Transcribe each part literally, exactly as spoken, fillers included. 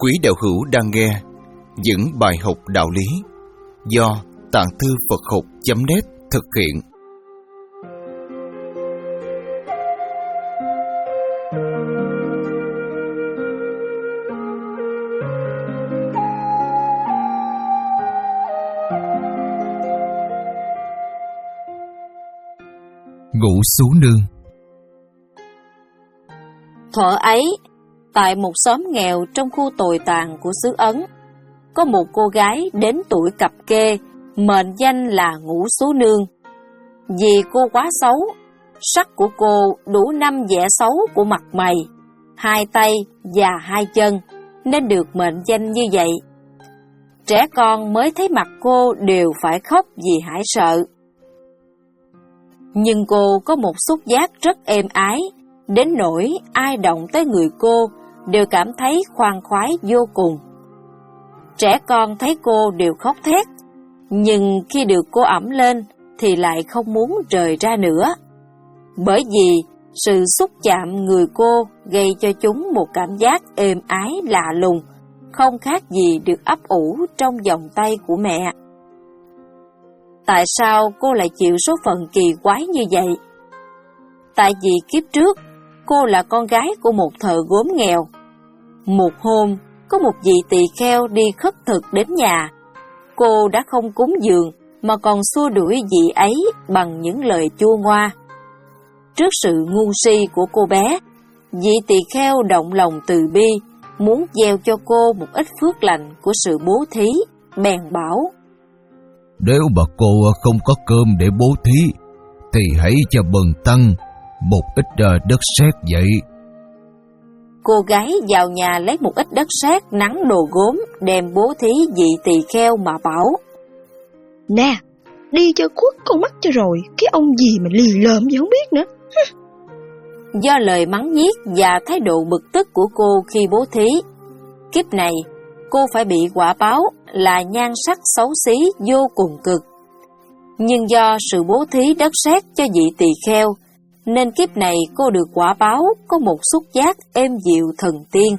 Quý đạo hữu đang nghe những bài học đạo lý do Tạng Thư Phật Học chấm net thực hiện. Ngũ Xú Nương. Thuở ấy, tại một xóm nghèo trong khu tồi tàn của xứ Ấn, có một cô gái đến tuổi cập kê, mệnh danh là Ngũ Xú Nương. Vì cô quá xấu, sắc của cô đủ năm vẻ xấu của mặt mày, hai tay và hai chân, nên được mệnh danh như vậy. Trẻ con mới thấy mặt cô đều phải khóc vì hãi sợ. Nhưng cô có một xúc giác rất êm ái, đến nỗi ai động tới người cô đều cảm thấy khoan khoái vô cùng. Trẻ con thấy cô đều khóc thét, nhưng khi được cô ẵm lên thì lại không muốn rời ra nữa. Bởi vì sự xúc chạm người cô gây cho chúng một cảm giác êm ái lạ lùng, không khác gì được ấp ủ trong vòng tay của mẹ. Tại sao cô lại chịu số phận kỳ quái như vậy? Tại vì kiếp trước, cô là con gái của một thợ gốm nghèo. Một hôm, có một vị tỳ kheo đi khất thực đến nhà. Cô đã không cúng dường mà còn xua đuổi vị ấy bằng những lời chua ngoa. Trước sự ngu si của cô bé, vị tỳ kheo động lòng từ bi, muốn gieo cho cô một ít phước lành của sự bố thí, bèn bảo: Nếu mà cô không có cơm để bố thí, thì hãy cho bần tăng một ít đất sét vậy. Cô gái vào nhà lấy một ít đất sét nắn đồ gốm, đem bố thí vị tỳ kheo mà bảo: Nè, đi cho khuất con mắt cho rồi, cái ông gì mà lì lợm gì không biết nữa. Do lời mắng nhiếc và thái độ bực tức của cô khi bố thí, kiếp này cô phải bị quả báo là nhan sắc xấu xí vô cùng cực. Nhưng do sự bố thí đất sét cho vị tỳ kheo, nên kiếp này cô được quả báo có một xúc giác êm dịu thần tiên.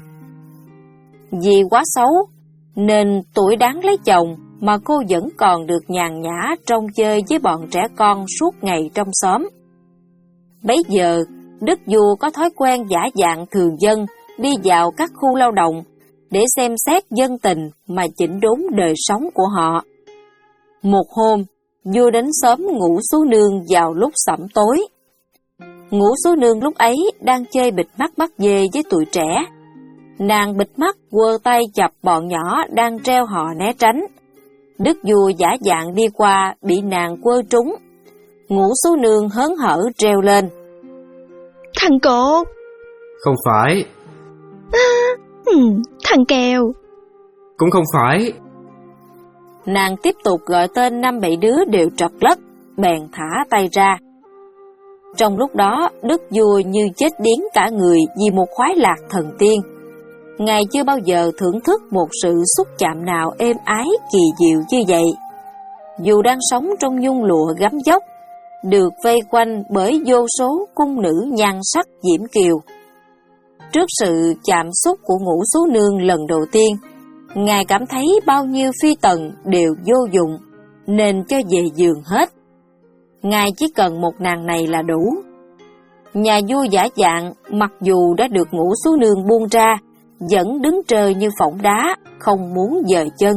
Vì quá xấu, nên tuổi đáng lấy chồng mà cô vẫn còn được nhàn nhã trông chơi với bọn trẻ con suốt ngày trong xóm. Bấy giờ, đức vua có thói quen giả dạng thường dân đi vào các khu lao động để xem xét dân tình mà chỉnh đốn đời sống của họ. Một hôm, vua đến xóm Ngũ Xú Nương vào lúc sẩm tối. Ngũ Xú Nương lúc ấy đang chơi bịt mắt bắt dê với tụi trẻ. Nàng bịt mắt quơ tay chập bọn nhỏ đang treo hò né tránh. Đức vua giả dạng đi qua bị nàng quơ trúng. Ngũ Xú Nương hớn hở treo lên: Thằng cột. Không phải. À, ừ, thằng kèo. Cũng không phải. Nàng tiếp tục gọi tên năm bảy đứa đều trật lất, bèn thả tay ra. Trong lúc đó, đức vua như chết điếng cả người vì một khoái lạc thần tiên. Ngài chưa bao giờ thưởng thức một sự xúc chạm nào êm ái kỳ diệu như vậy. Dù đang sống trong nhung lụa gấm dốc, được vây quanh bởi vô số cung nữ nhan sắc diễm kiều. Trước sự chạm xúc của Ngũ Xú Nương lần đầu tiên, Ngài cảm thấy bao nhiêu phi tần đều vô dụng, nên cho về giường hết. Ngài chỉ cần một nàng này là đủ. Nhà vua giả dạng, mặc dù đã được Ngũ Xú Nương buông ra, vẫn đứng trơ như phỏng đá, không muốn dời chân.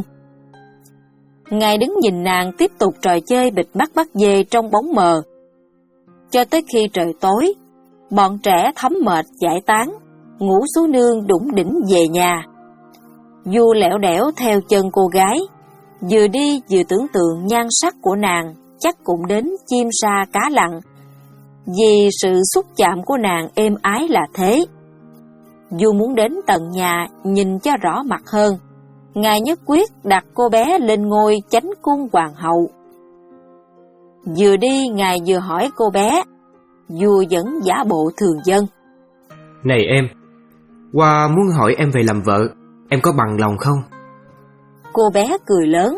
Ngài đứng nhìn nàng tiếp tục trò chơi bịt mắt bắt dê trong bóng mờ. Cho tới khi trời tối, bọn trẻ thấm mệt giải tán, Ngũ Xú Nương đủng đỉnh về nhà. Vua lẻo đẻo theo chân cô gái, vừa đi vừa tưởng tượng nhan sắc của nàng chắc cũng đến chim sa cá lặn, vì sự xúc chạm của nàng êm ái là thế. Vua muốn đến tận nhà nhìn cho rõ mặt hơn. Ngài nhất quyết đặt cô bé lên ngôi chánh cung hoàng hậu. Vừa đi, Ngài vừa hỏi cô bé. Vua vẫn giả bộ thường dân: Này em, Hoa muốn hỏi em về làm vợ, em có bằng lòng không? Cô bé cười lớn: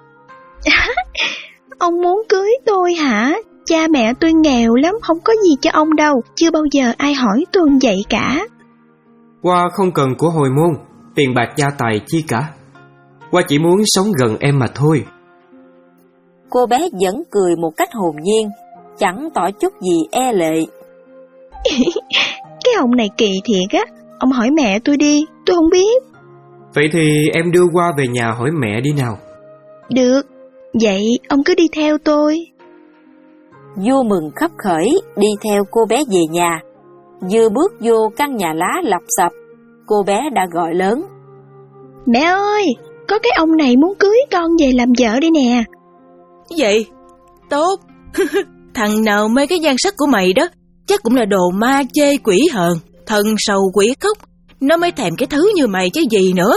Ông muốn cưới tôi hả? Cha mẹ tôi nghèo lắm, không có gì cho ông đâu. Chưa bao giờ ai hỏi tôi vậy cả. Hoa không cần của hồi môn, tiền bạc gia tài chi cả. Qua chỉ muốn sống gần em mà thôi. Cô bé vẫn cười một cách hồn nhiên, chẳng tỏ chút gì e lệ. Cái ông này kỳ thiệt á. Ông hỏi mẹ tôi đi, tôi không biết. Vậy thì em đưa Qua về nhà hỏi mẹ đi nào. Được, vậy ông cứ đi theo tôi. Vua mừng khấp khởi đi theo cô bé về nhà. Vừa bước vô căn nhà lá lọc sập, cô bé đã gọi lớn: Mẹ ơi, có cái ông này muốn cưới con về làm vợ đây nè. Vậy? Tốt. Thằng nào mê cái nhan sắc của mày đó chắc cũng là đồ ma chê quỷ hờn, thần sầu quỷ khóc. Nó mới thèm cái thứ như mày chứ gì nữa.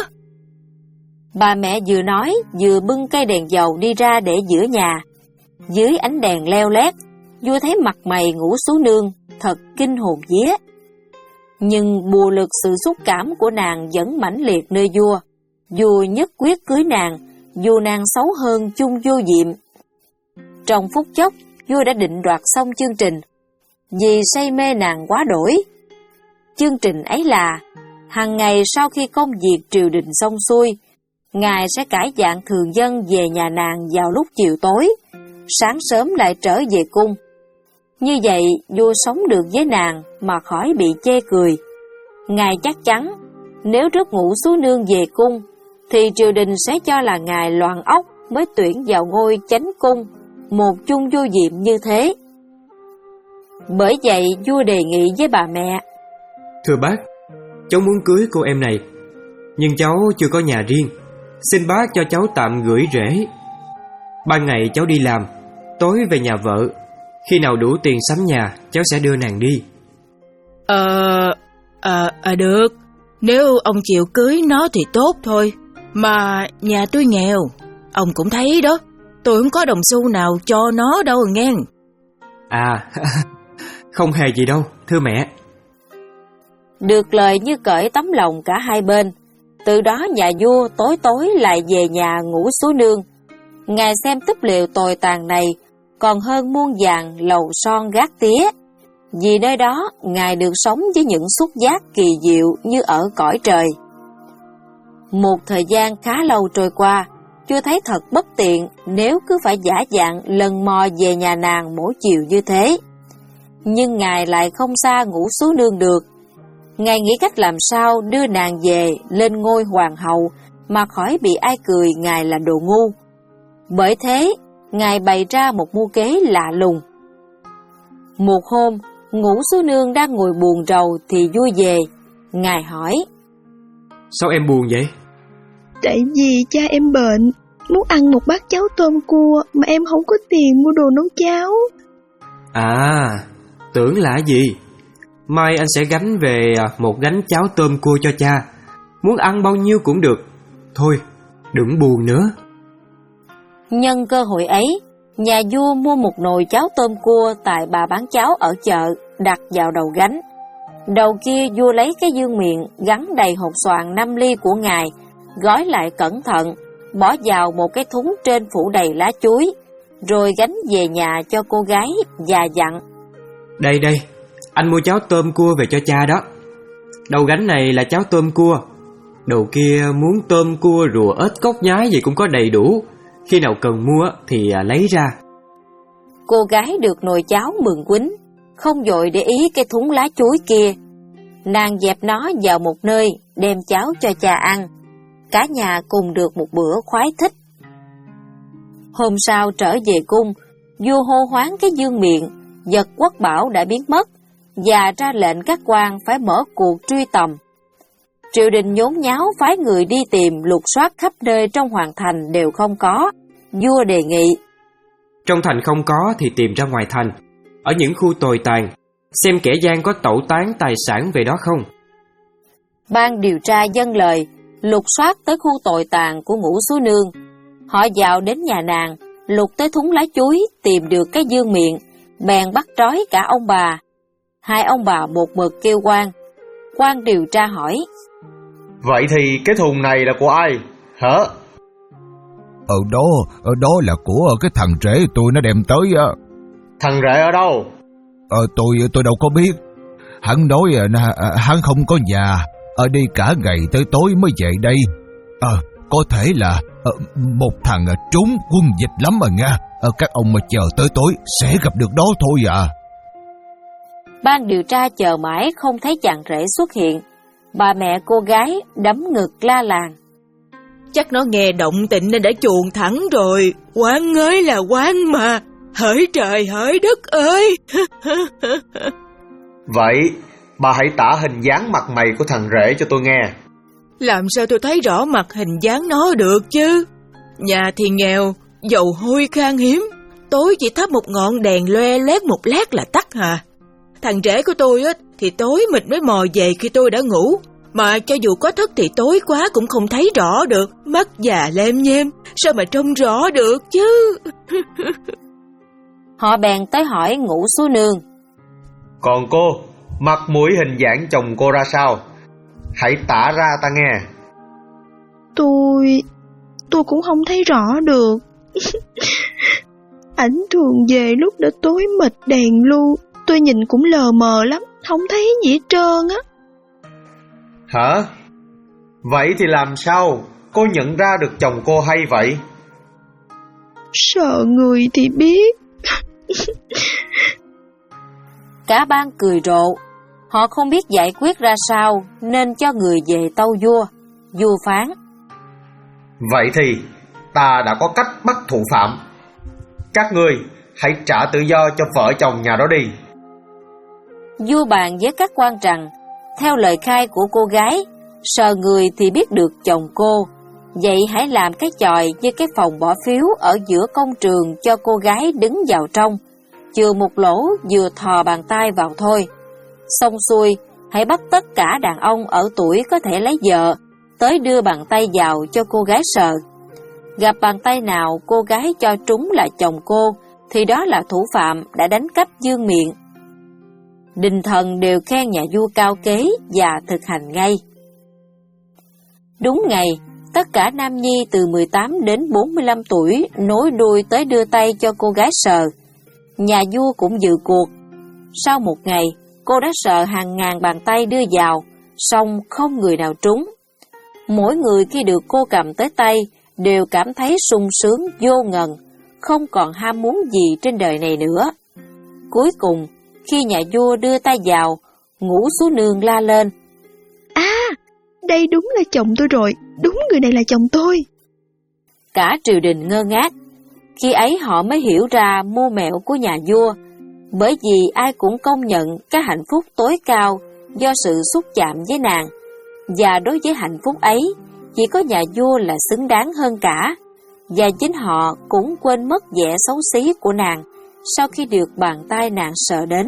Bà mẹ vừa nói vừa bưng cây đèn dầu đi ra để giữa nhà. Dưới ánh đèn leo lét, vua thấy mặt mày Ngũ Sú Nương thật kinh hồn vía. Nhưng bùa lực sự xúc cảm của nàng vẫn mãnh liệt nơi vua. Vua nhất quyết cưới nàng, dù nàng xấu hơn chung vô diệm. Trong phút chốc, vua đã định đoạt xong chương trình, vì say mê nàng quá đổi. Chương trình ấy là, hàng ngày sau khi công việc triều đình xong xuôi, ngài sẽ cải dạng thường dân về nhà nàng vào lúc chiều tối, sáng sớm lại trở về cung. Như vậy, vua sống được với nàng mà khỏi bị chê cười. Ngài chắc chắn, nếu rước Ngũ Sú Nương về cung, thì triều đình sẽ cho là ngài loạn óc mới tuyển vào ngôi chánh cung, một chung vô diệm như thế. Bởi vậy, vua đề nghị với bà mẹ: Thưa bác, cháu muốn cưới cô em này, nhưng cháu chưa có nhà riêng. Xin bác cho cháu tạm gửi rễ. Ban ngày cháu đi làm, tối về nhà vợ. Khi nào đủ tiền sắm nhà, cháu sẽ đưa nàng đi. Ờ, à, à được. Nếu ông chịu cưới nó thì tốt thôi. Mà nhà tôi nghèo, ông cũng thấy đó. Tôi không có đồng xu nào cho nó đâu nghe. À, không hề gì đâu, thưa mẹ. Được lời như cởi tấm lòng cả hai bên. Từ đó nhà vua tối tối lại về nhà Ngũ Sú Nương. Ngài xem túp lều tồi tàn này còn hơn muôn vàng lầu son gác tía, vì nơi đó ngài được sống với những xúc giác kỳ diệu như ở cõi trời. Một thời gian khá lâu trôi qua, chưa thấy thật bất tiện nếu cứ phải giả dạng lần mò về nhà nàng mỗi chiều như thế. Nhưng ngài lại không xa Ngũ Sú Nương được. Ngài nghĩ cách làm sao đưa nàng về lên ngôi hoàng hậu mà khỏi bị ai cười ngài là đồ ngu. Bởi thế, ngài bày ra một mưu kế lạ lùng. Một hôm, Ngũ Sú Nương đang ngồi buồn rầu thì vua về. Ngài hỏi: Sao em buồn vậy? Tại vì cha em bệnh, muốn ăn một bát cháo tôm cua mà em không có tiền mua đồ nấu cháo. À, tưởng là gì? Mai anh sẽ gánh về một gánh cháo tôm cua cho cha. Muốn ăn bao nhiêu cũng được. Thôi, đừng buồn nữa. Nhân cơ hội ấy, nhà vua mua một nồi cháo tôm cua tại bà bán cháo ở chợ, đặt vào đầu gánh. Đầu kia vua lấy cái dương miệng gắn đầy hột xoàn năm ly của ngài, gói lại cẩn thận, bỏ vào một cái thúng trên phủ đầy lá chuối, rồi gánh về nhà cho cô gái và dặn: Đây đây, anh mua cháo tôm cua về cho cha đó. Đầu gánh này là cháo tôm cua, đầu kia muốn tôm cua rùa ếch cóc nhái gì cũng có đầy đủ. Khi nào cần mua thì lấy ra. Cô gái được nồi cháo mừng quýnh, không vội để ý cái thúng lá chuối kia. Nàng dẹp nó vào một nơi, đem cháo cho cha ăn. Cả nhà cùng được một bữa khoái thích. Hôm sau trở về cung, vua hô hoán cái dương miệng, vật quốc bảo đã biến mất, và ra lệnh các quan phải mở cuộc truy tầm. Triều đình nhốn nháo phái người đi tìm lục soát khắp nơi trong hoàng thành đều không có. Vua đề nghị: Trong thành không có thì tìm ra ngoài thành, ở những khu tồi tàn, xem kẻ gian có tẩu tán tài sản về đó không. Ban điều tra dâng lời, lục soát tới khu tồi tàn của Ngũ Sú Nương. Họ vào đến nhà nàng, lục tới thúng lá chuối, tìm được cái dương miệng, bèn bắt trói cả ông bà. Hai ông bà một mực kêu quan. Quan điều tra hỏi: Vậy thì cái thùng này là của ai, hả? Ở đó, ở đó là của cái thằng rể tôi nó đem tới á. Thằng rể ở đâu? Ờ, tôi tôi đâu có biết. Hắn nói hắn không có nhà, ở đi cả ngày tới tối mới về đây. Ờ, có thể là à, một thằng trốn quân dịch lắm mà nha. À, các ông mà chờ tới tối sẽ gặp được đó thôi à. Ban điều tra chờ mãi không thấy chàng rể xuất hiện. Bà mẹ cô gái đấm ngực la làng. Chắc nó nghe động tĩnh nên đã chuồn thẳng rồi. Quán ơi là quán mà, hỡi trời hỡi đất ơi. Vậy bà hãy tả hình dáng mặt mày của thằng rể cho tôi nghe. Làm sao tôi thấy rõ mặt hình dáng nó được chứ? Nhà thì nghèo, dầu hôi khan hiếm, tối chỉ thắp một ngọn đèn loe loét một lát là tắt hà. Thằng rể của tôi á thì tối mịt mới mò về khi tôi đã ngủ, mà cho dù có thức thì tối quá cũng không thấy rõ được, mắt già lem nhem, sao mà trông rõ được chứ? Họ bèn tới hỏi Ngũ Sú Nương. Còn cô, mặt mũi hình dáng chồng cô ra sao? Hãy tả ra ta nghe. Tôi... tôi cũng không thấy rõ được. Ảnh thường về lúc đã tối mịt đèn lu, tôi nhìn cũng lờ mờ lắm, không thấy gì hết trơn á. Hả? Vậy thì làm sao cô nhận ra được chồng cô hay vậy? Sợ người thì biết. Cả ban cười rộ. Họ không biết giải quyết ra sao nên cho người về tâu vua. Vua phán. Vậy thì ta đã có cách bắt thủ phạm. Các ngươi hãy trả tự do cho vợ chồng nhà đó đi. Vua bàn với các quan rằng, theo lời khai của cô gái, sờ người thì biết được chồng cô. Vậy hãy làm cái chòi như cái phòng bỏ phiếu ở giữa công trường cho cô gái đứng vào trong, chừa một lỗ vừa thò bàn tay vào thôi. Xong xuôi, hãy bắt tất cả đàn ông ở tuổi có thể lấy vợ tới đưa bàn tay vào cho cô gái sờ. Gặp bàn tay nào cô gái cho trúng là chồng cô thì đó là thủ phạm đã đánh cắp vương miện. Đình thần đều khen nhà vua cao kế và thực hành ngay. Đúng ngày, tất cả nam nhi từ mười tám đến bốn mươi lăm tuổi nối đuôi tới đưa tay cho cô gái sờ. Nhà vua cũng dự cuộc. Sau một ngày, cô đã sờ hàng ngàn bàn tay đưa vào, song không người nào trúng. Mỗi người khi được cô cầm tới tay đều cảm thấy sung sướng vô ngần, không còn ham muốn gì trên đời này nữa. Cuối cùng, khi nhà vua đưa tay vào, Ngũ Sú Nương la lên. À, đây đúng là chồng tôi rồi, đúng người này là chồng tôi. Cả triều đình ngơ ngác. Khi ấy họ mới hiểu ra mưu mẹo của nhà vua, bởi vì ai cũng công nhận cái hạnh phúc tối cao do sự xúc chạm với nàng, và đối với hạnh phúc ấy, chỉ có nhà vua là xứng đáng hơn cả, và chính họ cũng quên mất vẻ xấu xí của nàng sau khi được bàn tay nàng sờ đến.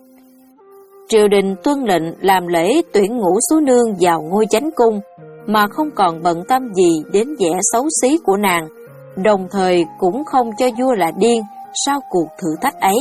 Triều đình tuân lệnh làm lễ tuyển Ngũ Sú Nương vào ngôi chánh cung, mà không còn bận tâm gì đến vẻ xấu xí của nàng, đồng thời cũng không cho vua là điên sau cuộc thử thách ấy.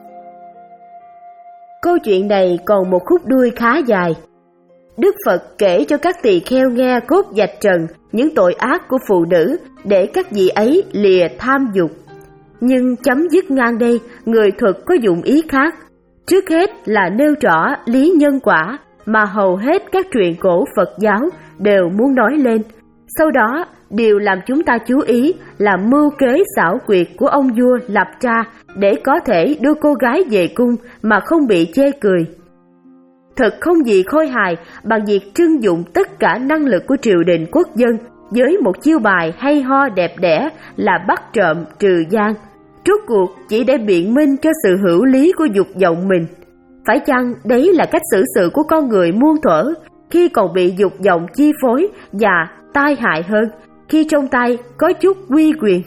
Câu chuyện này còn một khúc đuôi khá dài. Đức Phật kể cho các tỳ kheo nghe cốt vạch trần những tội ác của phụ nữ để các vị ấy lìa tham dục. Nhưng chấm dứt ngang đây, người thuật có dụng ý khác. Trước hết là nêu rõ lý nhân quả mà hầu hết các truyện cổ Phật giáo đều muốn nói lên. Sau đó, điều làm chúng ta chú ý là mưu kế xảo quyệt của ông vua lập ra để có thể đưa cô gái về cung mà không bị chê cười. Thật không gì khôi hài bằng việc trưng dụng tất cả năng lực của triều đình quốc dân với một chiêu bài hay ho đẹp đẽ là bắt trộm trừ gian, rốt cuộc chỉ để biện minh cho sự hữu lý của dục vọng mình. Phải chăng đấy là cách xử sự của con người muôn thuở khi còn bị dục vọng chi phối, và tai hại hơn khi trong tay có chút uy quyền?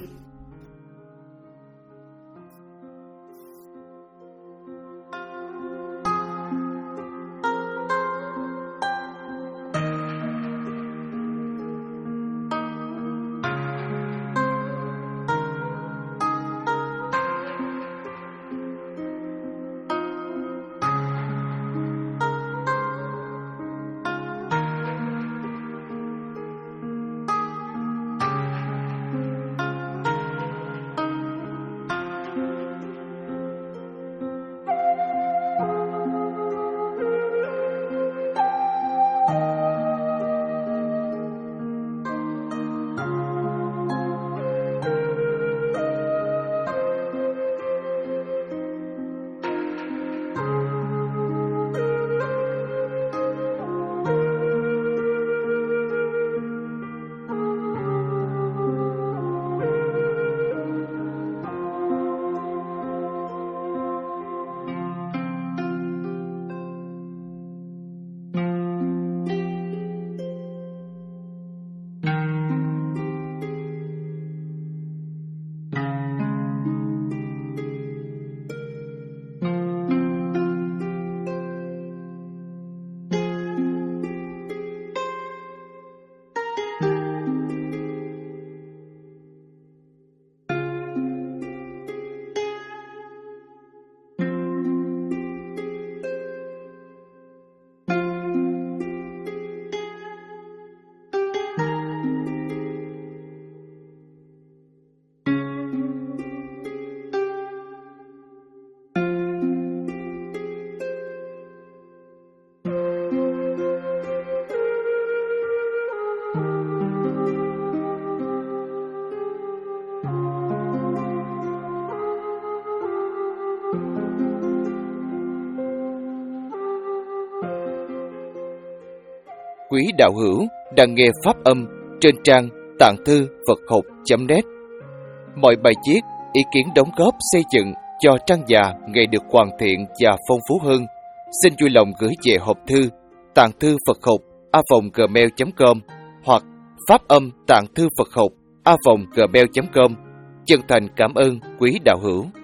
quý đạo hữu đang nghe pháp âm trên trang tạng thư Phật học chấm net. Mọi bài viết, ý kiến đóng góp xây dựng cho trang già ngày được hoàn thiện và phong phú hơn, xin vui lòng gửi về hộp thư tạng thư Phật học a vòng gmail chấm com hoặc pháp âm tạng thư Phật học a vòng gmail chấm com. Chân thành cảm ơn quý đạo hữu.